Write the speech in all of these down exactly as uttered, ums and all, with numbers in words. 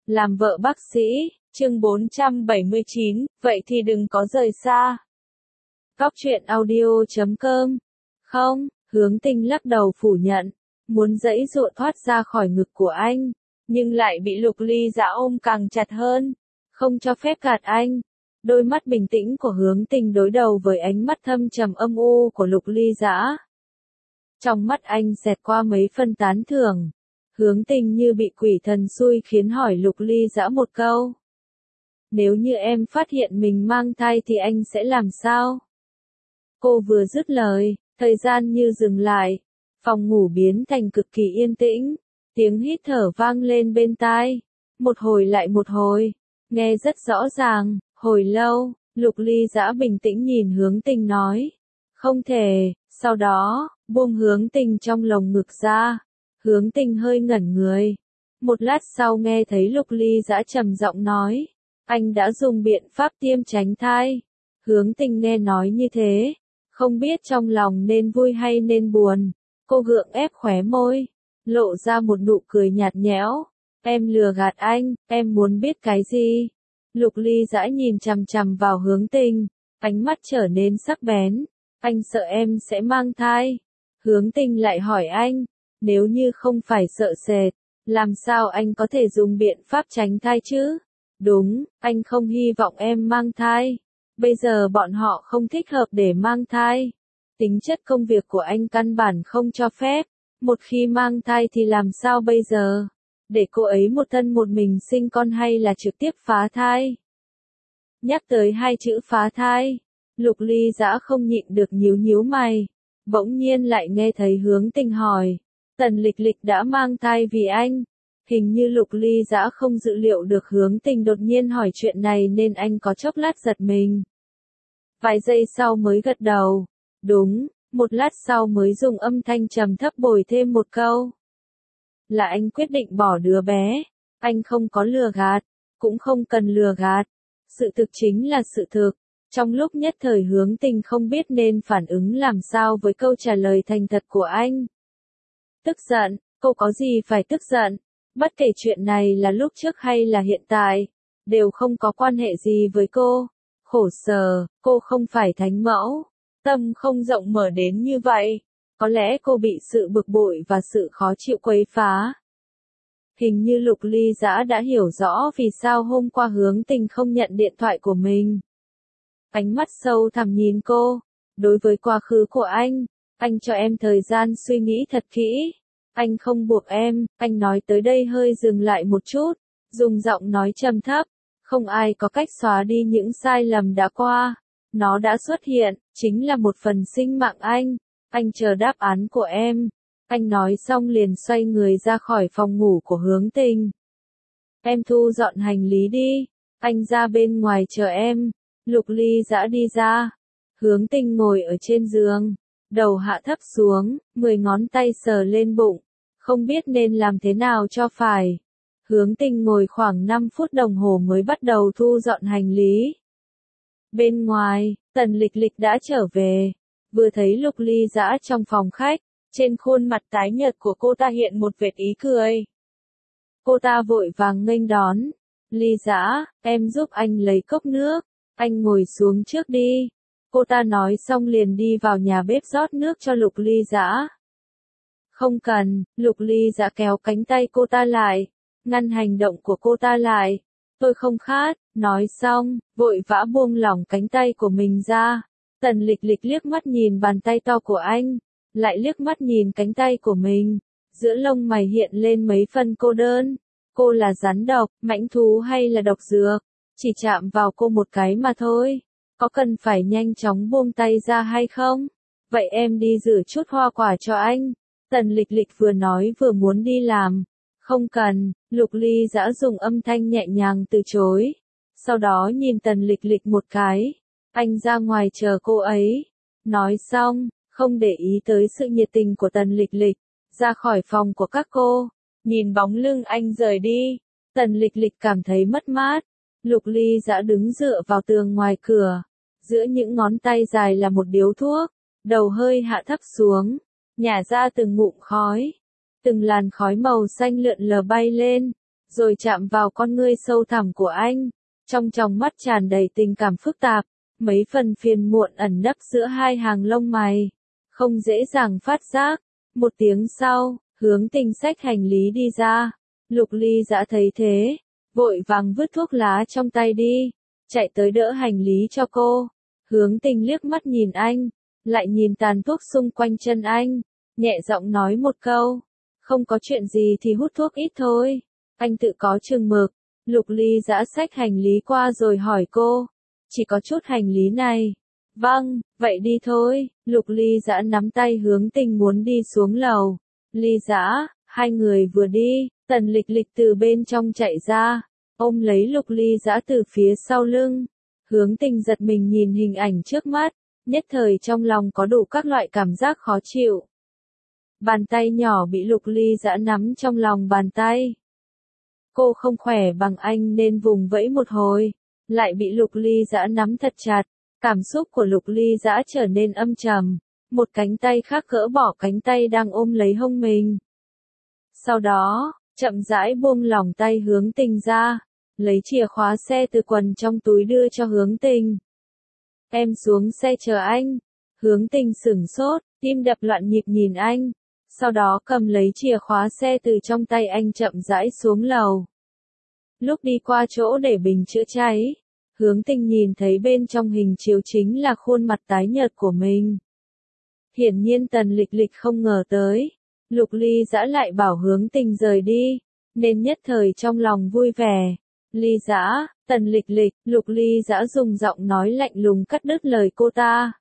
Làm vợ bác sĩ, chương bốn trăm bảy mươi chín, vậy thì đừng có rời xa. Góc truyện audio chấm com. Không, Hướng Tinh lắc đầu phủ nhận, muốn giãy giụa thoát ra khỏi ngực của anh, nhưng lại bị Lục Ly Dã ôm càng chặt hơn, không cho phép gạt anh. Đôi mắt bình tĩnh của Hướng Tinh đối đầu với ánh mắt thâm trầm âm u của Lục Ly Dã. Trong mắt anh xẹt qua mấy phân tán thưởng. Hướng Tinh như bị quỷ thần xui khiến hỏi Lục Ly Dã một câu. Nếu như em phát hiện mình mang thai thì anh sẽ làm sao? Cô vừa dứt lời, thời gian như dừng lại. Phòng ngủ biến thành cực kỳ yên tĩnh. Tiếng hít thở vang lên bên tai. Một hồi lại một hồi. Nghe rất rõ ràng, hồi lâu, Lục Ly Dã bình tĩnh nhìn Hướng Tinh nói. Không thể, sau đó, buông Hướng Tinh trong lồng ngực ra. Hướng Tinh hơi ngẩn người. Một lát sau nghe thấy Lục Ly Dã trầm giọng nói. Anh đã dùng biện pháp tiêm tránh thai. Hướng Tinh nghe nói như thế. Không biết trong lòng nên vui hay nên buồn. Cô gượng ép khóe môi. Lộ ra một nụ cười nhạt nhẽo. Em lừa gạt anh, em muốn biết cái gì? Lục Ly Dã nhìn chằm chằm vào Hướng Tinh. Ánh mắt trở nên sắc bén. Anh sợ em sẽ mang thai. Hướng Tinh lại hỏi anh. Nếu như không phải sợ sệt, làm sao anh có thể dùng biện pháp tránh thai chứ? Đúng, anh không hy vọng em mang thai. Bây giờ bọn họ không thích hợp để mang thai. Tính chất công việc của anh căn bản không cho phép. Một khi mang thai thì làm sao bây giờ? Để cô ấy một thân một mình sinh con hay là trực tiếp phá thai? Nhắc tới hai chữ phá thai, Lục Ly Dã không nhịn được nhíu nhíu mày. Bỗng nhiên lại nghe thấy Hướng Tinh hỏi. Tần Lịch Lịch đã mang thai vì anh. Hình như Lục Ly Dã không dự liệu được Hướng Tinh đột nhiên hỏi chuyện này nên anh có chốc lát giật mình. Vài giây sau mới gật đầu. Đúng, một lát sau mới dùng âm thanh trầm thấp bồi thêm một câu. Là anh quyết định bỏ đứa bé. Anh không có lừa gạt, cũng không cần lừa gạt. Sự thực chính là sự thực. Trong lúc nhất thời Hướng Tinh không biết nên phản ứng làm sao với câu trả lời thành thật của anh. Tức giận, cô có gì phải tức giận? Bất kể chuyện này là lúc trước hay là hiện tại, đều không có quan hệ gì với cô. Khổ sở, cô không phải thánh mẫu, tâm không rộng mở đến như vậy. Có lẽ cô bị sự bực bội và sự khó chịu quấy phá. Hình như Lục Ly Dã đã hiểu rõ vì sao hôm qua Hướng Tinh không nhận điện thoại của mình. Ánh mắt sâu thẳm nhìn cô. Đối với quá khứ của anh, anh cho em thời gian suy nghĩ thật kỹ. Anh không buộc em, anh nói tới đây hơi dừng lại một chút, dùng giọng nói trầm thấp. Không ai có cách xóa đi những sai lầm đã qua. Nó đã xuất hiện, chính là một phần sinh mạng anh. Anh chờ đáp án của em. Anh nói xong liền xoay người ra khỏi phòng ngủ của Hướng Tinh. Em thu dọn hành lý đi. Anh ra bên ngoài chờ em. Lục Ly Dã đi ra. Hướng Tinh ngồi ở trên giường. Đầu hạ thấp xuống, mười ngón tay sờ lên bụng. Không biết nên làm thế nào cho phải. Hướng Tinh ngồi khoảng năm phút đồng hồ mới bắt đầu thu dọn hành lý. Bên ngoài, Tần Lịch Lịch đã trở về. Vừa thấy Lục Ly Dã trong phòng khách, trên khuôn mặt tái nhợt của cô ta hiện một vệt ý cười. Cô ta vội vàng nghênh đón. Ly Dã, em giúp anh lấy cốc nước. Anh ngồi xuống trước đi. Cô ta nói xong liền đi vào nhà bếp rót nước cho Lục Ly Dã. Không cần, Lục Ly Dã kéo cánh tay cô ta lại, ngăn hành động của cô ta lại. Tôi không khát, nói xong, vội vã buông lỏng cánh tay của mình ra. Tần Lịch Lịch liếc mắt nhìn bàn tay to của anh, lại liếc mắt nhìn cánh tay của mình. Giữa lông mày hiện lên mấy phân cô đơn. Cô là rắn độc, mãnh thú hay là độc dược? Chỉ chạm vào cô một cái mà thôi. Có cần phải nhanh chóng buông tay ra hay không? Vậy em đi rửa chút hoa quả cho anh. Tần Lịch Lịch vừa nói vừa muốn đi làm. Không cần, Lục Ly Dã dùng âm thanh nhẹ nhàng từ chối. Sau đó nhìn Tần Lịch Lịch một cái. Anh ra ngoài chờ cô ấy. Nói xong, không để ý tới sự nhiệt tình của Tần Lịch Lịch. Ra khỏi phòng của các cô. Nhìn bóng lưng anh rời đi. Tần Lịch Lịch cảm thấy mất mát. Lục Ly Dã đứng dựa vào tường ngoài cửa. Giữa những ngón tay dài là một điếu thuốc. Đầu hơi hạ thấp xuống. Nhả ra từng ngụm khói. Từng làn khói màu xanh lượn lờ bay lên. rồi chạm vào con ngươi sâu thẳm của anh. Trong tròng mắt tràn đầy tình cảm phức tạp, mấy phần phiền muộn ẩn nấp giữa hai hàng lông mày, không dễ dàng phát giác. Một tiếng sau, Hướng Tình xách hành lý đi ra. Lục Ly Dã thấy thế, vội vàng vứt thuốc lá trong tay đi, chạy tới đỡ hành lý cho cô. Hướng Tình liếc mắt nhìn anh, lại nhìn tàn thuốc xung quanh chân anh, nhẹ giọng nói một câu, không có chuyện gì thì hút thuốc ít thôi, anh tự có chừng mực. Lục Ly Dã xách hành lý qua rồi hỏi cô, chỉ có chút hành lý này. Vâng, vậy đi thôi. Lục Ly Dã nắm tay Hướng Tình muốn đi xuống lầu. Ly Dã, hai người vừa đi, Tần Lịch Lịch từ bên trong chạy ra, ôm lấy Lục Ly Dã từ phía sau lưng. Hướng Tình giật mình nhìn hình ảnh trước mắt, nhất thời trong lòng có đủ các loại cảm giác khó chịu. Bàn tay nhỏ bị Lục Ly Dã nắm trong lòng bàn tay. Cô không khỏe bằng anh nên vùng vẫy một hồi, lại bị Lục Ly Dã nắm thật chặt. Cảm xúc của Lục Ly Dã trở nên âm trầm, một cánh tay khác gỡ bỏ cánh tay đang ôm lấy hông mình. Sau đó, chậm rãi buông lỏng tay Hướng Tình ra, lấy chìa khóa xe từ quần trong túi đưa cho Hướng Tình. Em xuống xe chờ anh. Hướng Tình sửng sốt, tim đập loạn nhịp nhìn anh, sau đó cầm lấy chìa khóa xe từ trong tay anh chậm rãi xuống lầu. Lúc đi qua chỗ để bình chữa cháy, Hướng Tình nhìn thấy bên trong hình chiếu chính là khuôn mặt tái nhợt của mình. Hiển nhiên Tần Lịch Lịch không ngờ tới, Lục Ly Dã lại bảo Hướng Tình rời đi, nên nhất thời trong lòng vui vẻ. Ly Dã, Tần Lịch Lịch, Lục Ly Dã dùng giọng nói lạnh lùng cắt đứt lời cô ta.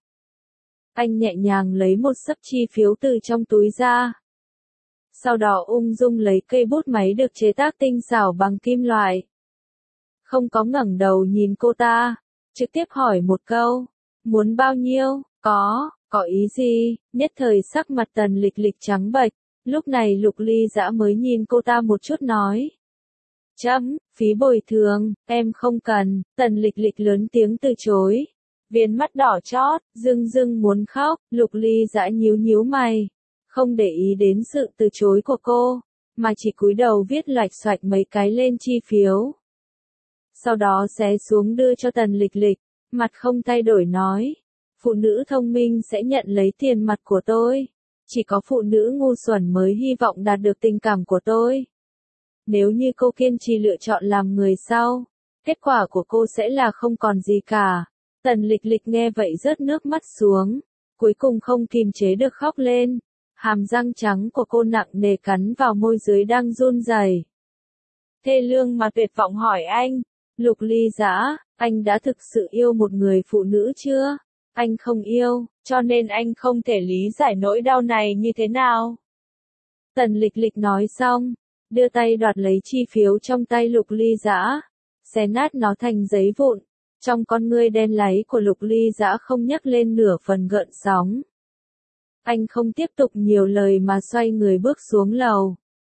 Anh nhẹ nhàng lấy một xấp chi phiếu từ trong túi ra. Sau đó ung dung lấy cây bút máy được chế tác tinh xảo bằng kim loại. Không có ngẩng đầu nhìn cô ta, trực tiếp hỏi một câu, muốn bao nhiêu, có, có ý gì, nhất thời sắc mặt Tần Lịch Lịch trắng bệch, lúc này Lục Ly Dã mới nhìn cô ta một chút nói. Chấm, phí bồi thường, em không cần. Tần Lịch Lịch lớn tiếng từ chối. Viền mắt đỏ chót, dưng dưng muốn khóc. Lục Ly Dã nhíu nhíu mày, không để ý đến sự từ chối của cô, mà chỉ cúi đầu viết lạch xoạch mấy cái lên chi phiếu. Sau đó xé xuống đưa cho Tần Lịch Lịch, mặt không thay đổi nói, phụ nữ thông minh sẽ nhận lấy tiền mặt của tôi, chỉ có phụ nữ ngu xuẩn mới hy vọng đạt được tình cảm của tôi. Nếu như cô kiên trì lựa chọn làm người sau, kết quả của cô sẽ là không còn gì cả. Tần Lịch Lịch nghe vậy rớt nước mắt xuống, cuối cùng không kìm chế được khóc lên, hàm răng trắng của cô nặng nề cắn vào môi dưới đang run rẩy. Thê lương mà tuyệt vọng hỏi anh, Lục Ly Dã, anh đã thực sự yêu một người phụ nữ chưa? Anh không yêu, cho nên anh không thể lý giải nỗi đau này như thế nào. Tần Lịch Lịch nói xong, đưa tay đoạt lấy chi phiếu trong tay Lục Ly Dã, xé nát nó thành giấy vụn. Trong con ngươi đen láy của Lục Ly Dã không nhấc lên nửa phần gợn sóng. Anh không tiếp tục nhiều lời mà xoay người bước xuống lầu.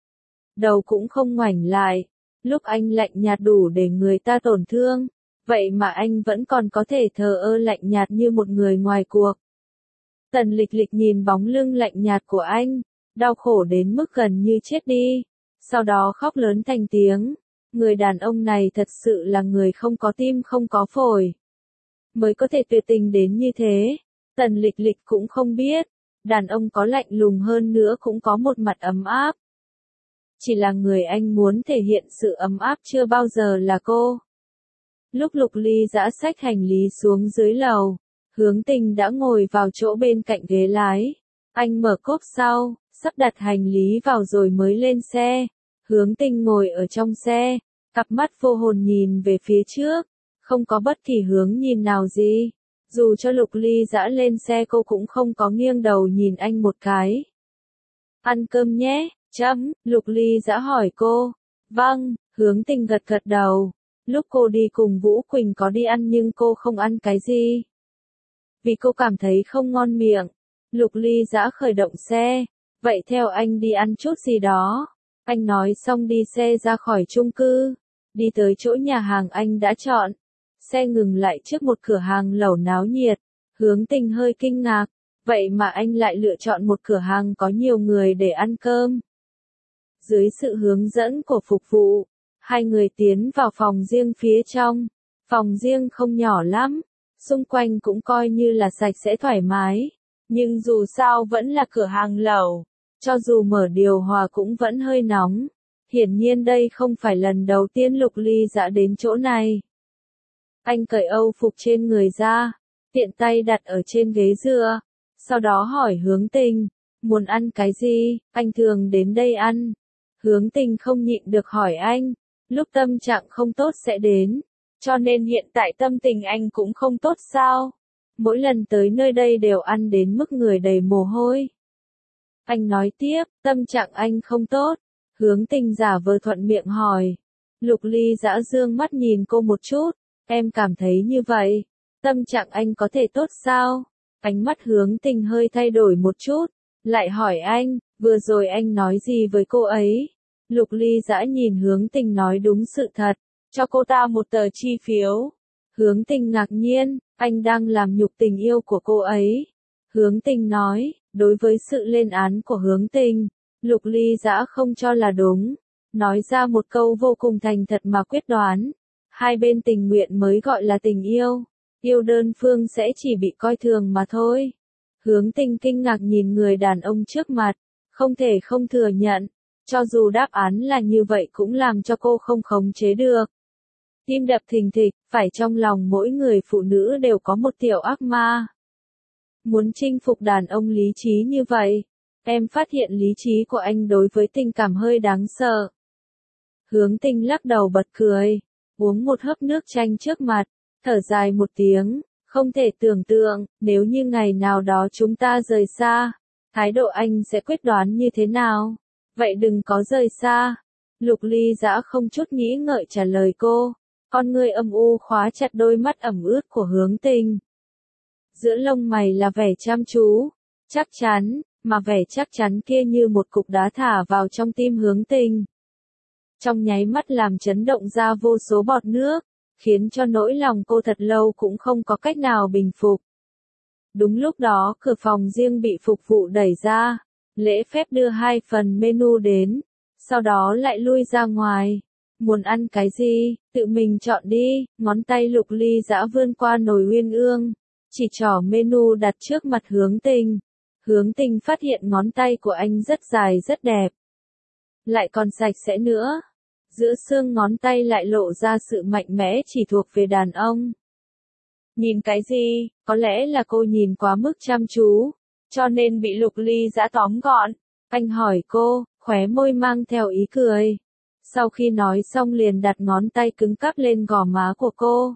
Đầu cũng không ngoảnh lại, lúc anh lạnh nhạt đủ để người ta tổn thương, vậy mà anh vẫn còn có thể thờ ơ lạnh nhạt như một người ngoài cuộc. Tần Lịch Lịch nhìn bóng lưng lạnh nhạt của anh, đau khổ đến mức gần như chết đi, sau đó khóc lớn thành tiếng. Người đàn ông này thật sự là người không có tim không có phổi, mới có thể tuyệt tình đến như thế. Tần Lịch Lịch cũng không biết, đàn ông có lạnh lùng hơn nữa cũng có một mặt ấm áp. Chỉ là người anh muốn thể hiện sự ấm áp chưa bao giờ là cô. Lúc Lục Ly Dã xách hành lý xuống dưới lầu, Hướng Tình đã ngồi vào chỗ bên cạnh ghế lái. Anh mở cốp sau, sắp đặt hành lý vào rồi mới lên xe. Hướng Tình ngồi ở trong xe, cặp mắt vô hồn nhìn về phía trước, không có bất kỳ hướng nhìn nào gì. Dù cho Lục Ly Dã lên xe cô cũng không có nghiêng đầu nhìn anh một cái. Ăn cơm nhé, chấm, Lục Ly Dã hỏi cô. Vâng, Hướng Tình gật gật đầu. Lúc cô đi cùng Vũ Quỳnh có đi ăn nhưng cô không ăn cái gì, vì cô cảm thấy không ngon miệng. Lục Ly Dã khởi động xe, vậy theo anh đi ăn chút gì đó. Anh nói xong đi xe ra khỏi chung cư, đi tới chỗ nhà hàng anh đã chọn. Xe ngừng lại trước một cửa hàng lẩu náo nhiệt. Hướng Tình hơi kinh ngạc, vậy mà anh lại lựa chọn một cửa hàng có nhiều người để ăn cơm. Dưới sự hướng dẫn của phục vụ, Hai người tiến vào phòng riêng phía trong. Phòng riêng không nhỏ lắm, xung quanh cũng coi như là sạch sẽ thoải mái. Nhưng dù sao vẫn là cửa hàng lẩu, cho dù mở điều hòa cũng vẫn hơi nóng. Hiển nhiên đây không phải lần đầu tiên Lục Ly Dã đến chỗ này. Anh cởi âu phục trên người ra, tiện tay đặt ở trên ghế dựa, sau đó hỏi Hướng Tình, muốn ăn cái gì, anh thường đến đây ăn. Hướng Tình không nhịn được hỏi anh, lúc tâm trạng không tốt sẽ đến, cho nên hiện tại tâm tình anh cũng không tốt sao? Mỗi lần tới nơi đây đều ăn đến mức người đầy mồ hôi. Anh nói tiếp, tâm trạng anh không tốt. Hướng Tình giả vờ thuận miệng hỏi. Lục Ly Dã dương mắt nhìn cô một chút, em cảm thấy như vậy, tâm trạng anh có thể tốt sao? Ánh mắt Hướng Tình hơi thay đổi một chút, lại hỏi anh, vừa rồi anh nói gì với cô ấy? Lục Ly Dã nhìn Hướng Tình nói đúng sự thật, cho cô ta một tờ chi phiếu. Hướng Tình ngạc nhiên, anh đang làm nhục tình yêu của cô ấy. Hướng Tình nói, đối với sự lên án của Hướng Tình, Lục Ly Dã không cho là đúng, nói ra một câu vô cùng thành thật mà quyết đoán. Hai bên tình nguyện mới gọi là tình yêu, yêu đơn phương sẽ chỉ bị coi thường mà thôi. Hướng Tình kinh ngạc nhìn người đàn ông trước mặt, không thể không thừa nhận, cho dù đáp án là như vậy cũng làm cho cô không khống chế được. Tim đập thình thịch, phải trong lòng mỗi người phụ nữ đều có một tiểu ác ma. Muốn chinh phục đàn ông lý trí như vậy, em phát hiện lý trí của anh đối với tình cảm hơi đáng sợ. Hướng Tình lắc đầu bật cười, uống một hớp nước chanh trước mặt, thở dài một tiếng, không thể tưởng tượng, nếu như ngày nào đó chúng ta rời xa, thái độ anh sẽ quyết đoán như thế nào? Vậy đừng có rời xa. Lục Ly Dã không chút nghĩ ngợi trả lời cô, con người âm u khóa chặt đôi mắt ẩm ướt của Hướng Tình. Giữa lông mày là vẻ chăm chú, chắc chắn, mà vẻ chắc chắn kia như một cục đá thả vào trong tim Hướng Tình. Trong nháy mắt làm chấn động ra vô số bọt nước, khiến cho nỗi lòng cô thật lâu cũng không có cách nào bình phục. Đúng lúc đó cửa phòng riêng bị phục vụ đẩy ra, lễ phép đưa hai phần menu đến, sau đó lại lui ra ngoài. Muốn ăn cái gì, tự mình chọn đi, ngón tay Lục Ly Dã vươn qua nồi uyên ương, chỉ trỏ menu đặt trước mặt Hướng Tình. Hướng Tình phát hiện ngón tay của anh rất dài rất đẹp, lại còn sạch sẽ nữa. Giữa xương ngón tay lại lộ ra sự mạnh mẽ chỉ thuộc về đàn ông. Nhìn cái gì, có lẽ là cô nhìn quá mức chăm chú, cho nên bị Lục Ly Dã tóm gọn. Anh hỏi cô, khóe môi mang theo ý cười. Sau khi nói xong liền đặt ngón tay cứng cáp lên gò má của cô.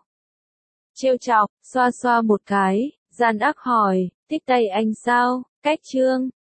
Trêu chọc, xoa xoa một cái, gian ác hỏi, thích tay anh sao, cách trương.